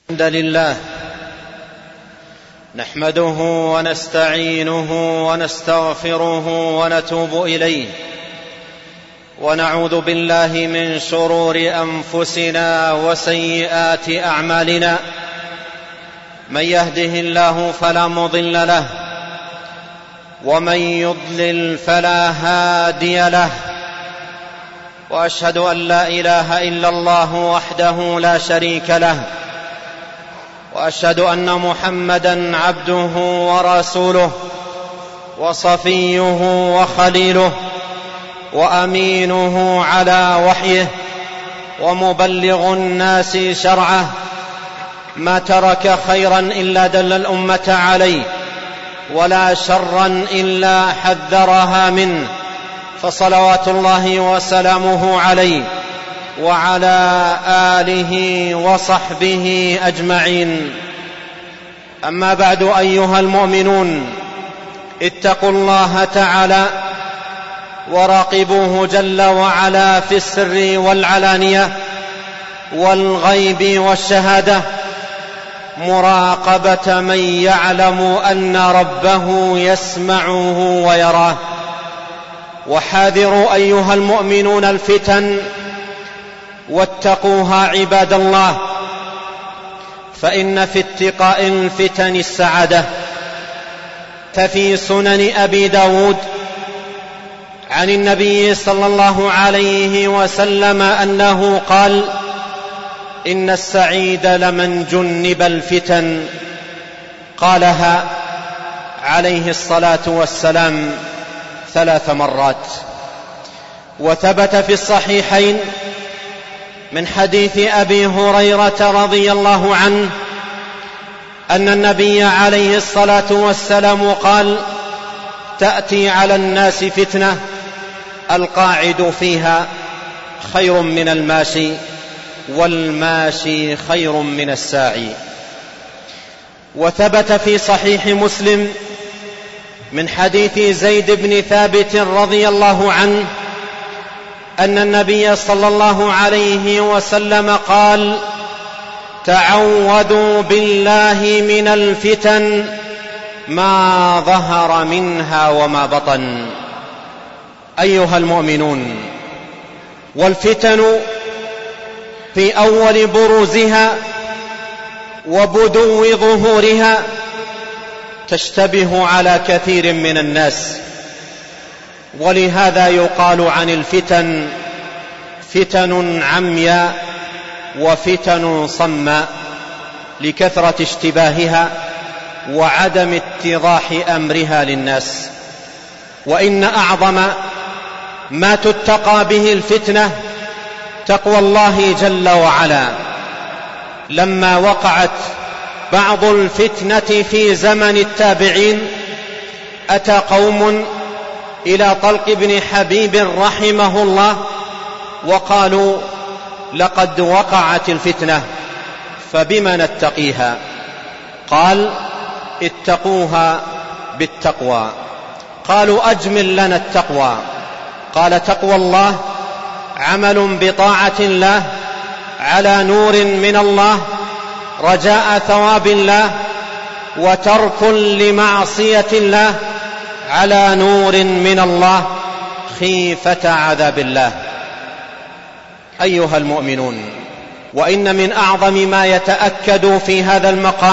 الحمد لله نحمده ونستعينه ونستغفره ونتوب إليه، ونعوذ بالله من شرور أنفسنا وسيئات أعمالنا. من يهده الله فلا مضل له، ومن يضلل فلا هادي له، وأشهد أن لا إله إلا الله وحده لا شريك له، وأشهد أن محمدًا عبده ورسوله وصفيه وخليله وأمينه على وحيه ومبلغ الناس شرعه. ما ترك خيرا إلا دل الأمة عليه، ولا شرا إلا حذرها منه، فصلوات الله وسلامه عليه وعلى آله وصحبه أجمعين. أما بعد، أيها المؤمنون، اتقوا الله تعالى وراقبوه جل وعلا في السر والعلانية والغيب والشهادة، مراقبة من يعلم أن ربه يسمعه ويراه. وحاذروا أيها المؤمنون الفتن، واتقوها عباد الله، فإن في اتقاء الفتن السعادة. ففي سنن أبي داود عن النبي صلى الله عليه وسلم أنه قال: إن السعيد لمن جنب الفتن. قالها عليه الصلاة والسلام 3 مرات. وثبت في الصحيحين من حديث أبي هريرة رضي الله عنه أن النبي عليه الصلاة والسلام قال: تأتي على الناس فتنة القاعد فيها خير من الماشي، والماشي خير من الساعي. وثبت في صحيح مسلم من حديث زيد بن ثابت رضي الله عنه أن النبي صلى الله عليه وسلم قال: تعوذوا بالله من الفتن ما ظهر منها وما بطن. أيها المؤمنون، والفتن في أول بروزها وبدو ظهورها تشتبه على كثير من الناس، ولهذا يقال عن الفتن فتن عمياء وفتن صماء، لكثرة اشتباهها وعدم اتضاح أمرها للناس. وإن أعظم ما تتقى به الفتنة تقوى الله جل وعلا. لما وقعت بعض الفتنة في زمن التابعين، أتى قوم إلى طلق بن حبيب رحمه الله وقالوا: لقد وقعت الفتنة، فبما نتقيها؟ قال: اتقوها بالتقوى. قالوا: أجمل لنا التقوى. قال: تقوى الله عمل بطاعة الله على نور من الله رجاء ثواب الله، وترك لمعصية الله على نور من الله خيفة عذاب الله. أيها المؤمنون، وإن من أعظم ما يتأكد في هذا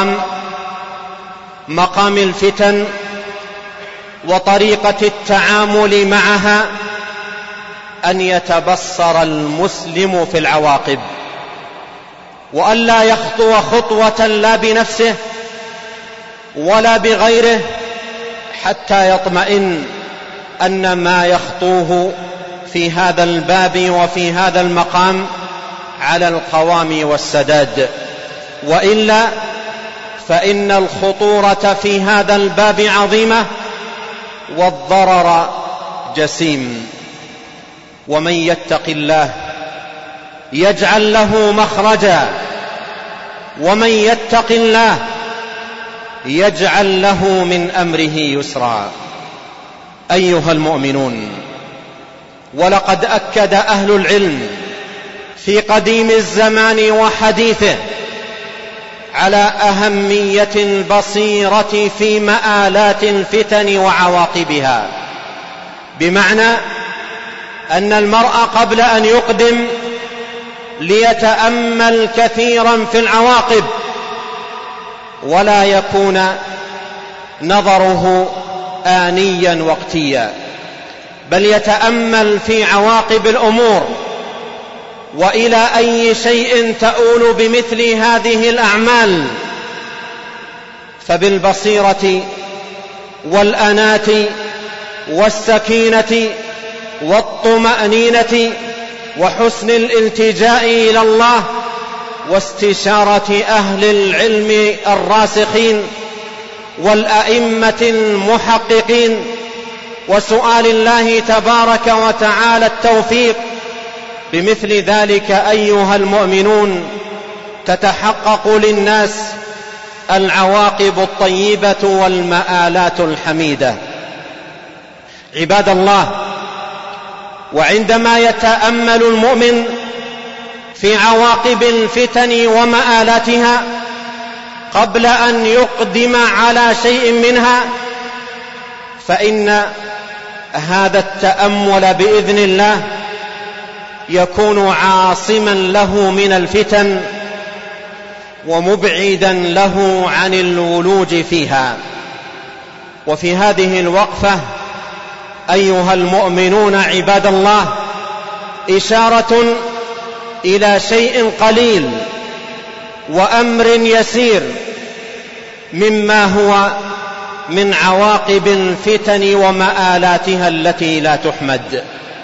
مقام الفتن وطريقة التعامل معها أن يتبصر المسلم في العواقب، وأن لا يخطو خطوة لا بنفسه ولا بغيره حتى يطمئن أن ما يخطوه في هذا الباب وفي هذا المقام على القوام والسداد، وإلا فإن الخطورة في هذا الباب عظيمة والضرر جسيم. ومن يتق الله يجعل له مخرجا، ومن يتق الله يجعل له من أمره يسرا. أيها المؤمنون، ولقد أكد أهل العلم في قديم الزمان وحديثه على أهمية البصيرة في مآلات الفتن وعواقبها، بمعنى أن المرء قبل أن يقدم ليتأمل كثيرا في العواقب، ولا يكون نظره آنيا وقتيا، بل يتأمل في عواقب الأمور وإلى أي شيء تؤول بمثل هذه الأعمال. فبالبصيرة والأناة والسكينة والطمأنينة وحسن الالتجاء إلى الله واستشارة أهل العلم الراسخين والأئمة المحققين وسؤال الله تبارك وتعالى التوفيق، بمثل ذلك أيها المؤمنون تتحقق للناس العواقب الطيبة والمآلات الحميدة. عباد الله، وعندما يتأمل المؤمن في عواقب الفتن ومآلاتها قبل أن يقدم على شيء منها، فإن هذا التأمل بإذن الله يكون عاصما له من الفتن ومبعدا له عن الولوج فيها. وفي هذه الوقفة أيها المؤمنون عباد الله إشارة إلى شيء قليل وأمر يسير مما هو من عواقب الفتن ومآلاتها التي لا تحمد.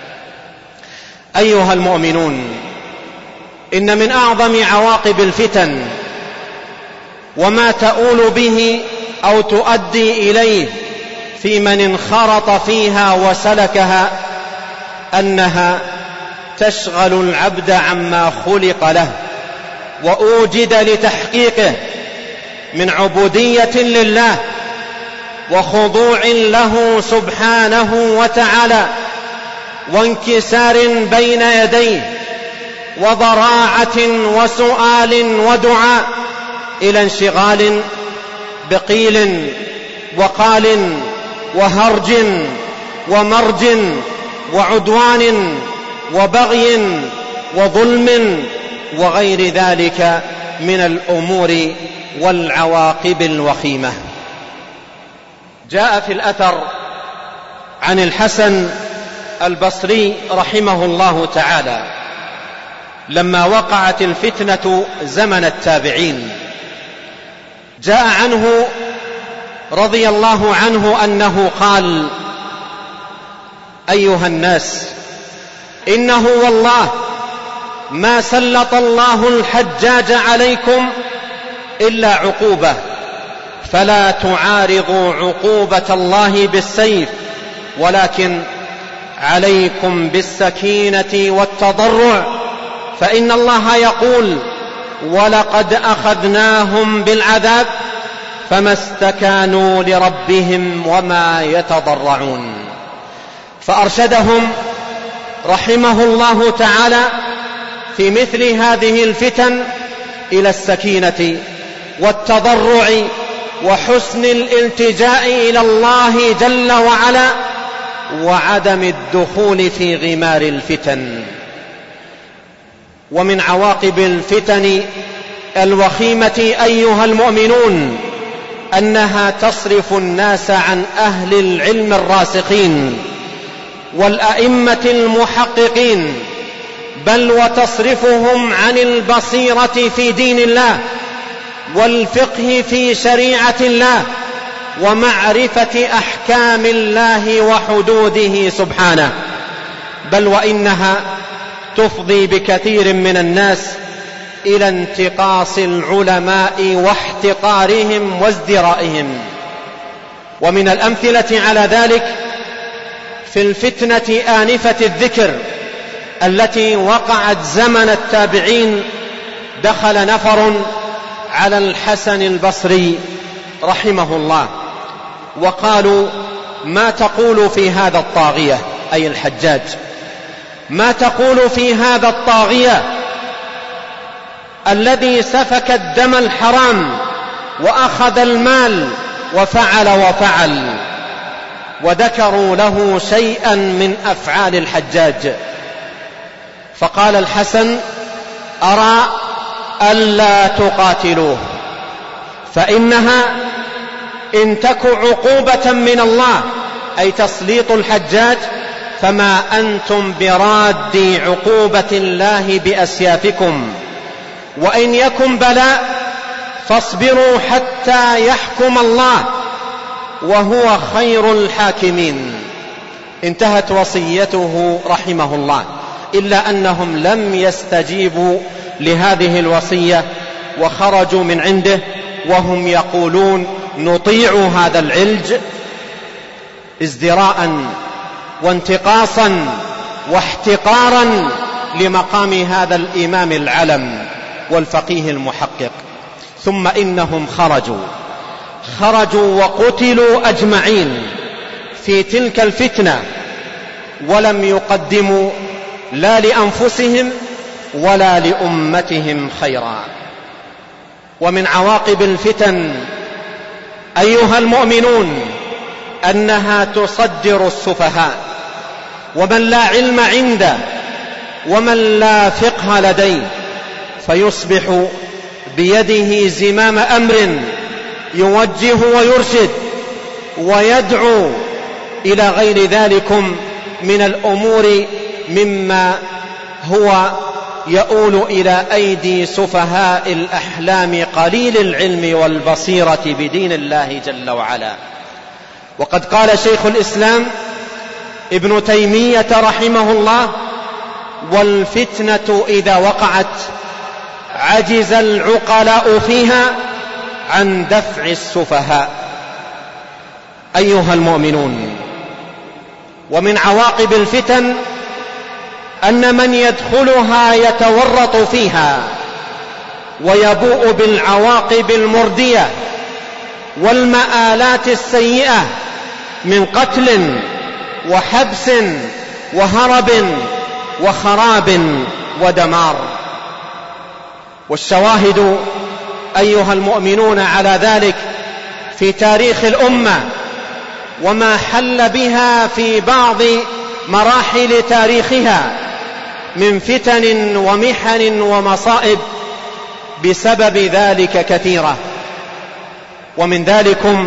أيها المؤمنون، إن من أعظم عواقب الفتن وما تؤول به أو تؤدي إليه في من انخرط فيها وسلكها أنها تشغل العبد عما خلق له وأوجد لتحقيقه من عبودية لله وخضوع له سبحانه وتعالى وانكسار بين يديه وضراعة وسؤال ودعاء، إلى انشغال بقيل وقال وهرج ومرج وعدوان وبغي وظلم وغير ذلك من الأمور والعواقب الوخيمة. جاء في الأثر عن الحسن البصري رحمه الله تعالى لما وقعت الفتنة زمن التابعين، جاء عنه رضي الله عنه أنه قال: أيها الناس، إنه والله ما سلط الله الحجاج عليكم إلا عقوبة، فلا تعارضوا عقوبة الله بالسيف، ولكن عليكم بالسكينة والتضرع، فإن الله يقول: ولقد أخذناهم بالعذاب فما استكانوا لربهم وما يتضرعون. فأرشدهم رحمه الله تعالى في مثل هذه الفتن إلى السكينة والتضرع وحسن الالتجاء إلى الله جل وعلا وعدم الدخول في غمار الفتن. ومن عواقب الفتن الوخيمة أيها المؤمنون أنها تصرف الناس عن أهل العلم الراسخين والأئمة المحققين، بل وتصرفهم عن البصيرة في دين الله والفقه في شريعة الله ومعرفة أحكام الله وحدوده سبحانه، بل وإنها تفضي بكثير من الناس إلى انتقاص العلماء واحتقارهم وازدرائهم. ومن الأمثلة على ذلك في الفتنة آنفة الذكر التي وقعت زمن التابعين، دخل نفر على الحسن البصري رحمه الله وقالوا: ما تقول في هذا الطاغية، أي الحجاج، ما تقول في هذا الطاغية الذي سفك الدم الحرام وأخذ المال وفعل، وذكروا له شيئا من أفعال الحجاج. فقال الحسن: أرى ألا تقاتلوه، فإنها إن تك عقوبة من الله، أي تسليط الحجاج، فما أنتم برادي عقوبة الله بأسيافكم، وإن يكن بلاء فاصبروا حتى يحكم الله وهو خير الحاكمين. انتهت وصيته رحمه الله، إلا أنهم لم يستجيبوا لهذه الوصية وخرجوا من عنده وهم يقولون: نطيع هذا العلج، ازدراء وانتقاصا واحتقارا لمقام هذا الإمام العلم والفقيه المحقق. ثم إنهم خرجوا وقتلوا أجمعين في تلك الفتنة، ولم يقدموا لا لأنفسهم ولا لأمتهم خيرا. ومن عواقب الفتن أيها المؤمنون أنها تصدر السفهاء، ومن لا علم عنده ومن لا فقه لديه، فيصبح بيده زمام أمر يوجه ويرشد ويدعو إلى غير ذلك من الأمور مما هو يؤول إلى أيدي سفهاء الأحلام قليل العلم والبصيرة بدين الله جل وعلا. وقد قال شيخ الإسلام ابن تيمية رحمه الله: والفتنة إذا وقعت عجز العقلاء فيها عن دفع السفهاء. أيها المؤمنون، ومن عواقب الفتن أن من يدخلها يتورط فيها ويبوء بالعواقب المردية والمآلات السيئة من قتل وحبس وهرب وخراب ودمار. والشواهد أيها المؤمنون على ذلك في تاريخ الأمة وما حل بها في بعض مراحل تاريخها من فتن ومحن ومصائب بسبب ذلك كثيرة. ومن ذلكم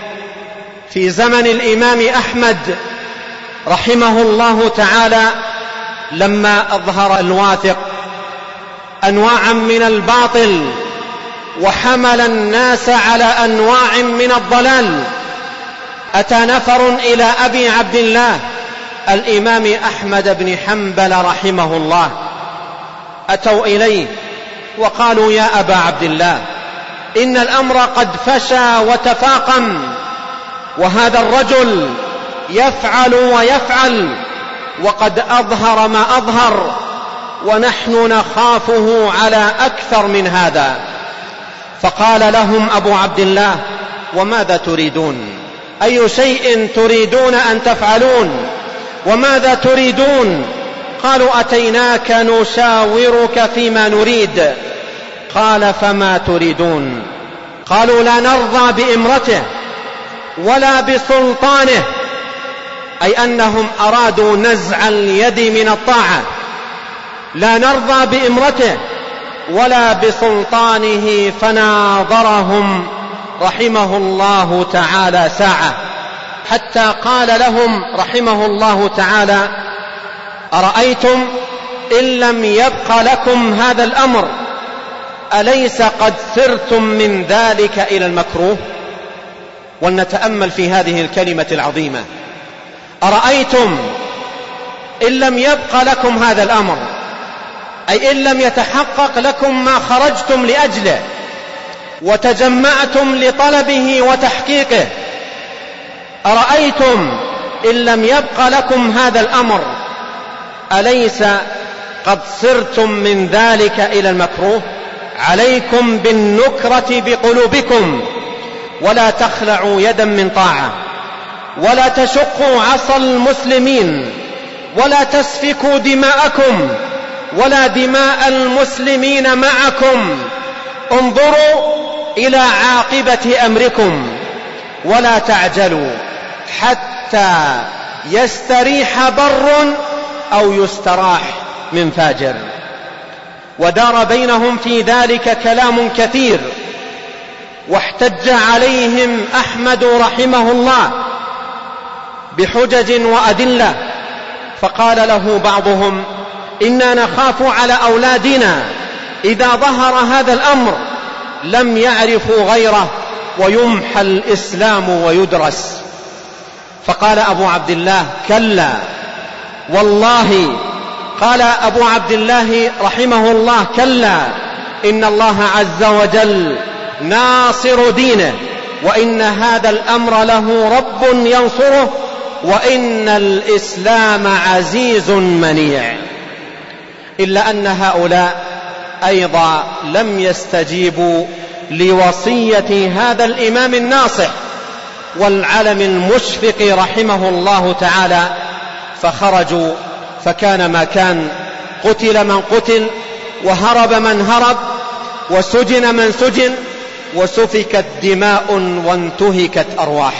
في زمن الإمام أحمد رحمه الله تعالى، لما أظهر الواثق أنواعا من الباطل وحمل الناس على أنواع من الضلال، أتى نفر إلى أبي عبد الله الإمام أحمد بن حنبل رحمه الله، أتوا إليه وقالوا: يا أبا عبد الله، إن الأمر قد فشى وتفاقم، وهذا الرجل يفعل ويفعل، وقد أظهر ما أظهر، ونحن نخافه على أكثر من هذا. فقال لهم أبو عبد الله: وماذا تريدون؟ أي شيء تريدون أن تفعلون؟ وماذا تريدون؟ قالوا: أتيناك نشاورك فيما نريد. قال: فما تريدون؟ قالوا: لا نرضى بإمرته ولا بسلطانه، أي أنهم أرادوا نزع اليد من الطاعة. لا نرضى بإمرته ولا بسلطانه. فناظرهم رحمه الله تعالى ساعة، حتى قال لهم رحمه الله تعالى: أرأيتم إن لم يبق لكم هذا الأمر، أليس قد سرتم من ذلك إلى المكروه؟ ولنتأمل في هذه الكلمة العظيمة: أرأيتم إن لم يبق لكم هذا الأمر، أي إن لم يتحقق لكم ما خرجتم لأجله وتجمعتم لطلبه وتحقيقه. أرأيتم إن لم يبق لكم هذا الأمر، أليس قد صرتم من ذلك إلى المكروه؟ عليكم بالنكرة بقلوبكم، ولا تخلعوا يدا من طاعة، ولا تشقوا عصا المسلمين، ولا تسفكوا دماءكم، ولا دماء المسلمين معكم، انظروا إلى عاقبة أمركم ولا تعجلوا حتى يستريح بر أو يستراح من فاجر. ودار بينهم في ذلك كلام كثير، واحتج عليهم أحمد رحمه الله بحجج وأدلة، فقال له بعضهم: إنا نخاف على أولادنا إذا ظهر هذا الأمر لم يعرفوا غيره ويمحى الإسلام ويدرس. فقال أبو عبد الله: كلا والله، قال أبو عبد الله رحمه الله: كلا، إن الله عز وجل ناصر دينه، وإن هذا الأمر له رب ينصره، وإن الإسلام عزيز منيع. إلا أن هؤلاء أيضا لم يستجيبوا لوصية هذا الإمام الناصح والعلم المشفق رحمه الله تعالى، فخرجوا فكان ما كان، قتل من قتل، وهرب من هرب، وسجن من سجن، وسفكت دماء وانتهكت أرواح.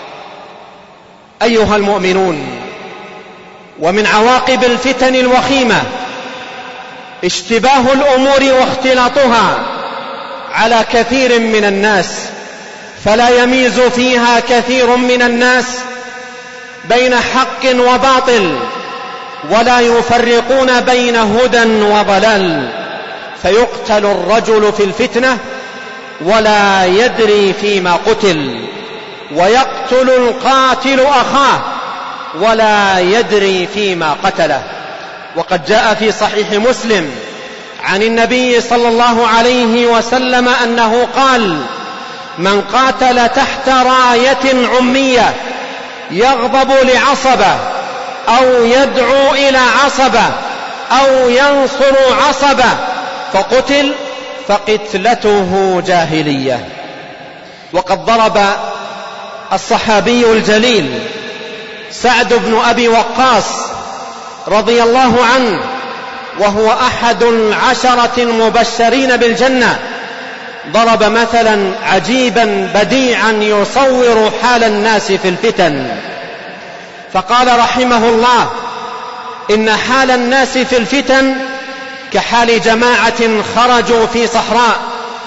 أيها المؤمنون، ومن عواقب الفتن الوخيمة اشتباه الأمور واختلاطها على كثير من الناس، فلا يميز فيها كثير من الناس بين حق وباطل، ولا يفرقون بين هدى وضلال، فيقتل الرجل في الفتنة ولا يدري فيما قتل، ويقتل القاتل أخاه ولا يدري فيما قتله. وقد جاء في صحيح مسلم عن النبي صلى الله عليه وسلم أنه قال: من قاتل تحت راية عمية يغضب لعصبة أو يدعو إلى عصبة أو ينصر عصبة فقتل فقتلته جاهلية. وقد ضرب الصحابي الجليل سعد بن أبي وقاص رضي الله عنه، وهو أحد 10 المبشرين بالجنة، ضرب مثلا عجيبا بديعا يصور حال الناس في الفتن، فقال رحمه الله: إن حال الناس في الفتن كحال جماعة خرجوا في صحراء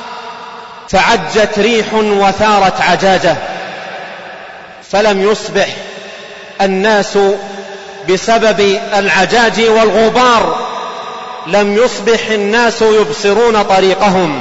فعجت ريح وثارت عجاجة، فلم يصبح الناس بسبب العجاج والغبار، لم يصبح الناس يبصرون طريقهم،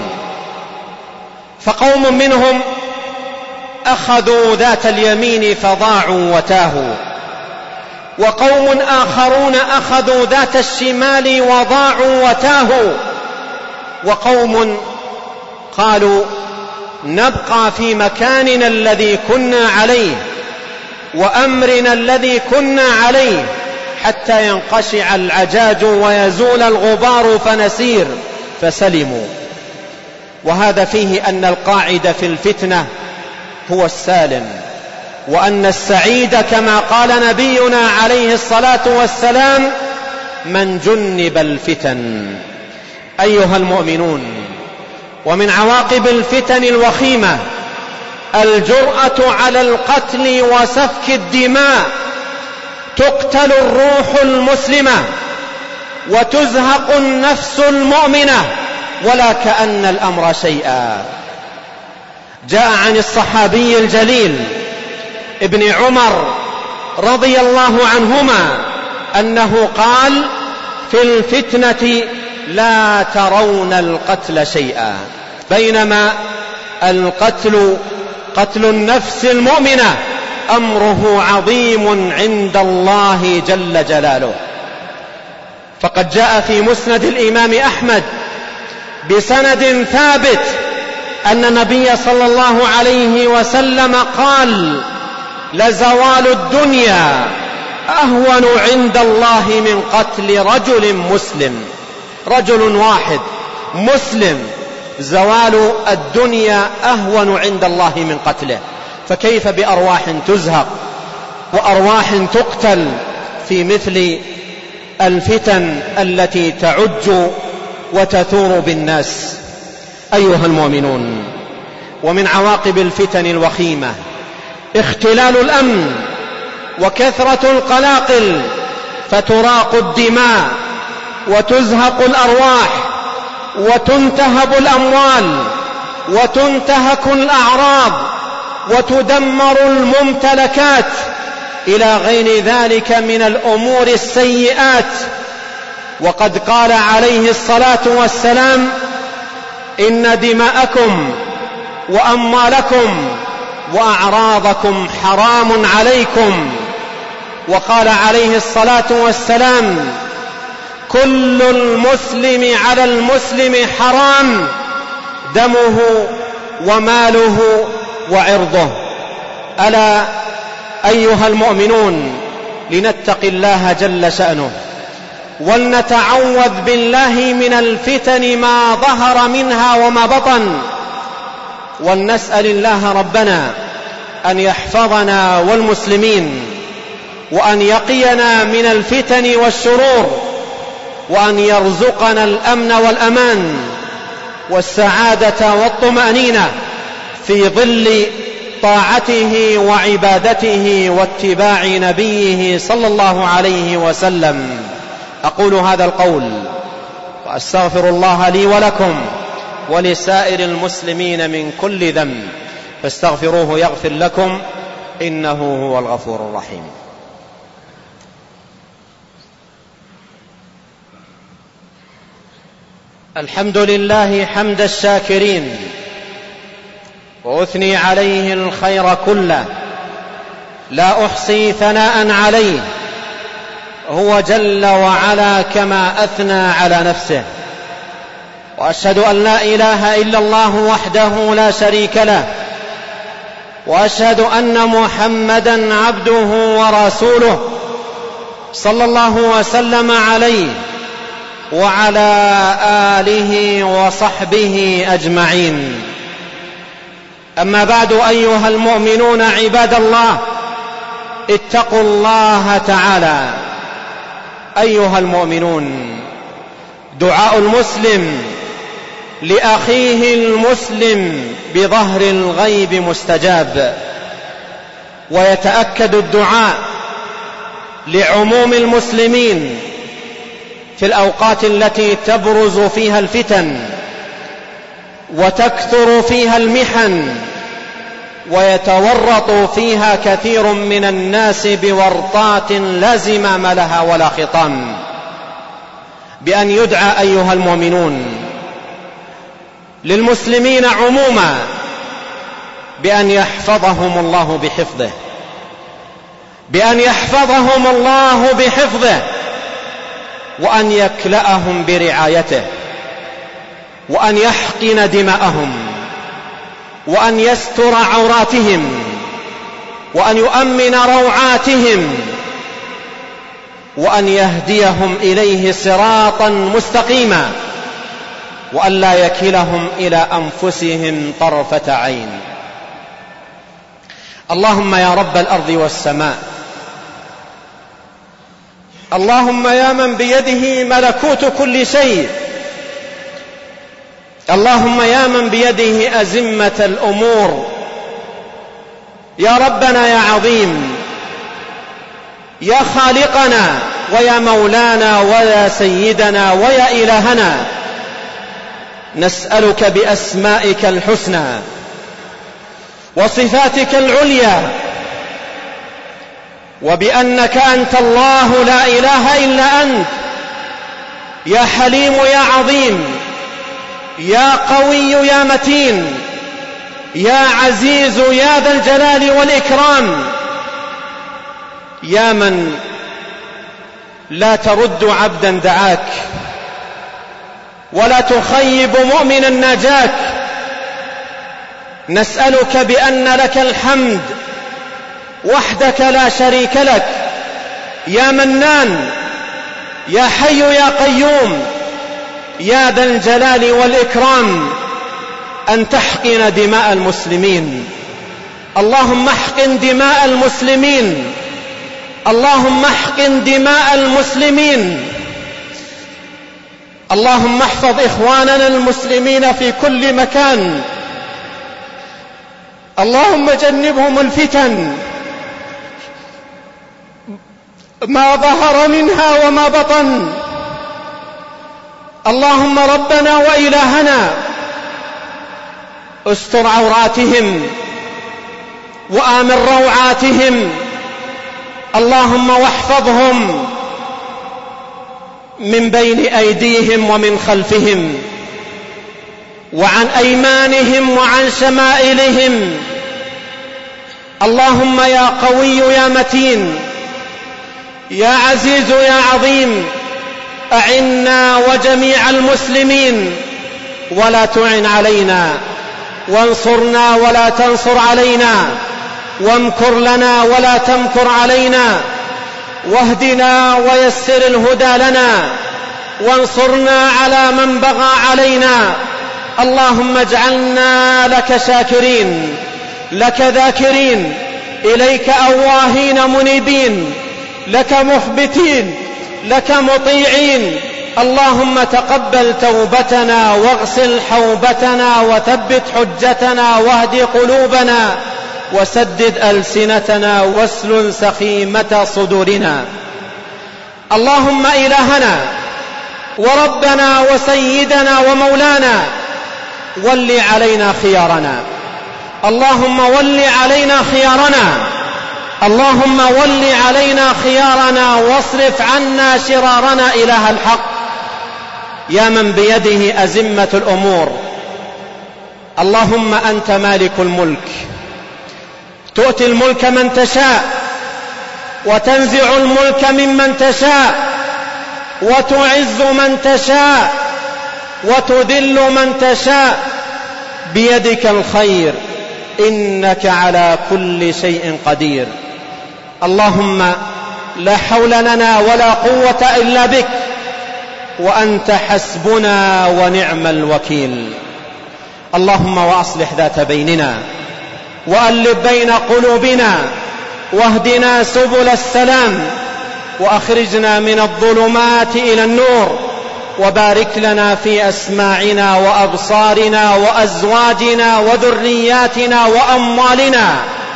فقوم منهم أخذوا ذات اليمين فضاعوا وتاهوا، وقوم آخرون أخذوا ذات الشمال وضاعوا وتاهوا، وقوم قالوا نبقى في مكاننا الذي كنا عليه وأمرنا الذي كنا عليه حتى ينقشع العجاج ويزول الغبار فنسير، فسلموا. وهذا فيه أن القاعد في الفتنة هو السالم، وأن السعيد كما قال نبينا عليه الصلاة والسلام: من جنب الفتن. أيها المؤمنون، ومن عواقب الفتن الوخيمة الجرأة على القتل وسفك الدماء، تقتل الروح المسلمة وتزهق النفس المؤمنة ولا كأن الأمر شيئا. جاء عن الصحابي الجليل ابن عمر رضي الله عنهما أنه قال: في الفتنة لا ترون القتل شيئا، بينما القتل قتل النفس المؤمنة أمره عظيم عند الله جل جلاله. فقد جاء في مسند الإمام أحمد بسند ثابت أن النبي صلى الله عليه وسلم قال: لزوال الدنيا أهون عند الله من قتل رجل مسلم، رجل واحد مسلم، زوال الدنيا أهون عند الله من قتله، فكيف بأرواح تزهق وأرواح تقتل في مثل الفتن التي تعج وتثور بالناس. أيها المؤمنون، ومن عواقب الفتن الوخيمة اختلال الأمن وكثرة القلاقل، فتراق الدماء وتزهق الأرواح وتنتهب الأموال وتنتهك الأعراض وتدمر الممتلكات إلى غير ذلك من الأمور السيئات. وقد قال عليه الصلاة والسلام: إن دماءكم وأموالكم وأعراضكم حرام عليكم. وقال عليه الصلاة والسلام: كل المسلم على المسلم حرام، دمه وماله وعرضه. ألا أيها المؤمنون، لنتق الله جل شأنه ولنتعوذ بالله من الفتن ما ظهر منها وما بطن، ولنسأل الله ربنا أن يحفظنا والمسلمين، وأن يقينا من الفتن والشرور، وأن يرزقنا الأمن والأمان والسعادة والطمأنينة في ظل طاعته وعبادته واتباع نبيه صلى الله عليه وسلم. أقول هذا القول وأستغفر الله لي ولكم ولسائر المسلمين من كل ذنب، فاستغفروه يغفر لكم، إنه هو الغفور الرحيم. الحمد لله حمد الشاكرين، وأثني عليه الخير كله، لا أحصي ثناء عليه، هو جل وعلا كما أثنى على نفسه. وأشهد أن لا إله إلا الله وحده لا شريك له، وأشهد أن محمدا عبده ورسوله صلى الله وسلم عليه وعلى آله وصحبه أجمعين. أما بعد، أيها المؤمنون عباد الله، اتقوا الله تعالى. أيها المؤمنون، دعاء المسلم لأخيه المسلم بظهر الغيب مستجاب، ويتأكد الدعاء لعموم المسلمين في الأوقات التي تبرز فيها الفتن وتكثر فيها المحن ويتورط فيها كثير من الناس بورطات لا زمام لها ولا خطام، بأن يدعى أيها المؤمنون للمسلمين عموما بأن يحفظهم الله بحفظه، بأن يحفظهم الله بحفظه، وأن يكلأهم برعايته، وأن يحقن دماءهم، وأن يستر عوراتهم، وأن يؤمن روعاتهم، وأن يهديهم إليه صراطا مستقيما، وأن لا يكلهم إلى أنفسهم طرفة عين. اللهم يا رب الأرض والسماء، اللهم يا من بيده ملكوت كل شيء، اللهم يا من بيده أزمة الأمور، يا ربنا يا عظيم، يا خالقنا ويا مولانا ويا سيدنا ويا إلهنا، نسألك بأسمائك الحسنى وصفاتك العليا، وبأنك أنت الله لا إله إلا أنت، يا حليم يا عظيم، يا قوي يا متين، يا عزيز يا ذا الجلال والإكرام، يا من لا ترد عبدا دعاك ولا تخيب مؤمنا ناجاك. نسألك بأن لك الحمد وحدك لا شريك لك، يا منان، يا حي يا قيوم، يا ذا الجلال والإكرام، أن تحقن دماء المسلمين. اللهم احقن دماء المسلمين، اللهم احقن دماء المسلمين. اللهم احفظ إخواننا المسلمين في كل مكان. اللهم جنبهم الفتن ما ظهر منها وما بطن. اللهم ربنا وإلهنا استر عوراتهم وآمن روعاتهم. اللهم واحفظهم من بين أيديهم ومن خلفهم وعن أيمانهم وعن شمائلهم. اللهم يا قوي يا متين يا عزيز يا عظيم أعنا وجميع المسلمين ولا تعن علينا، وانصرنا ولا تنصر علينا، وامكر لنا ولا تمكر علينا، واهدنا ويسر الهدى لنا، وانصرنا على من بغى علينا. اللهم اجعلنا لك شاكرين، لك ذاكرين، إليك أواهين منيبين، لك مخبتين، لك مطيعين. اللهم تقبل توبتنا واغسل حوبتنا وثبت حجتنا واهد قلوبنا وسدد ألسنتنا واسلل سخيمة صدورنا. اللهم إلهنا وربنا وسيدنا ومولانا ول علينا خيارنا. اللهم ول علينا خيارنا. اللهم ول علينا خيارنا واصرف عنا شرارنا إله الحق يا من بيده أزمة الأمور. اللهم أنت مالك الملك، تؤتي الملك من تشاء وتنزع الملك ممن تشاء وتعز من تشاء وتذل من تشاء، بيدك الخير إنك على كل شيء قدير. اللهم لا حول لنا ولا قوة إلا بك، وأنت حسبنا ونعم الوكيل. اللهم وأصلح ذات بيننا وألف بين قلوبنا واهدنا سبل السلام وأخرجنا من الظلمات إلى النور، وبارك لنا في أسماعنا وأبصارنا وأزواجنا وذرياتنا وأموالنا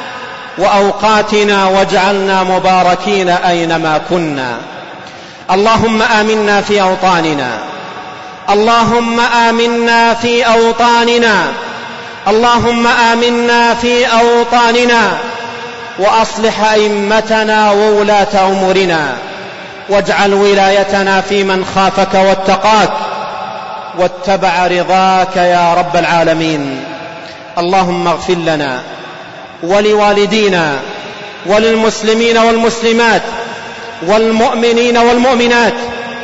وأوقاتنا، واجعلنا مباركين أينما كنا. اللهم آمنا في أوطاننا. اللهم آمنا في أوطاننا. اللهم آمنا في أوطاننا وأصلح أئمتنا وولاة أمورنا، واجعل ولايتنا في من خافك واتقاك واتبع رضاك يا رب العالمين. اللهم اغفر لنا ولوالدينا وللمسلمين والمسلمات والمؤمنين والمؤمنات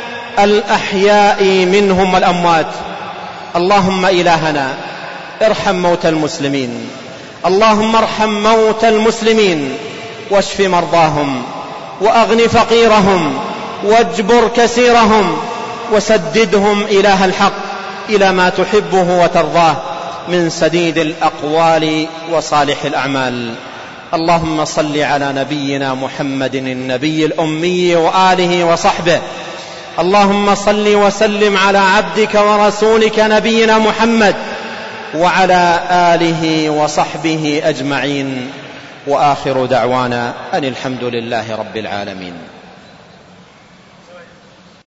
الأحياء منهم والأموات. اللهم إلهنا ارحم موتى المسلمين. اللهم ارحم موتى المسلمين واشف مرضاهم وأغن فقيرهم واجبر كسيرهم وسددهم إله الحق إلى ما تحبه وترضاه من سديد الأقوال وصالح الأعمال. اللهم صل على نبينا محمد النبي الأمي وآله وصحبه. اللهم صل وسلم على عبدك ورسولك نبينا محمد وعلى آله وصحبه أجمعين. وآخر دعوانا أن الحمد لله رب العالمين.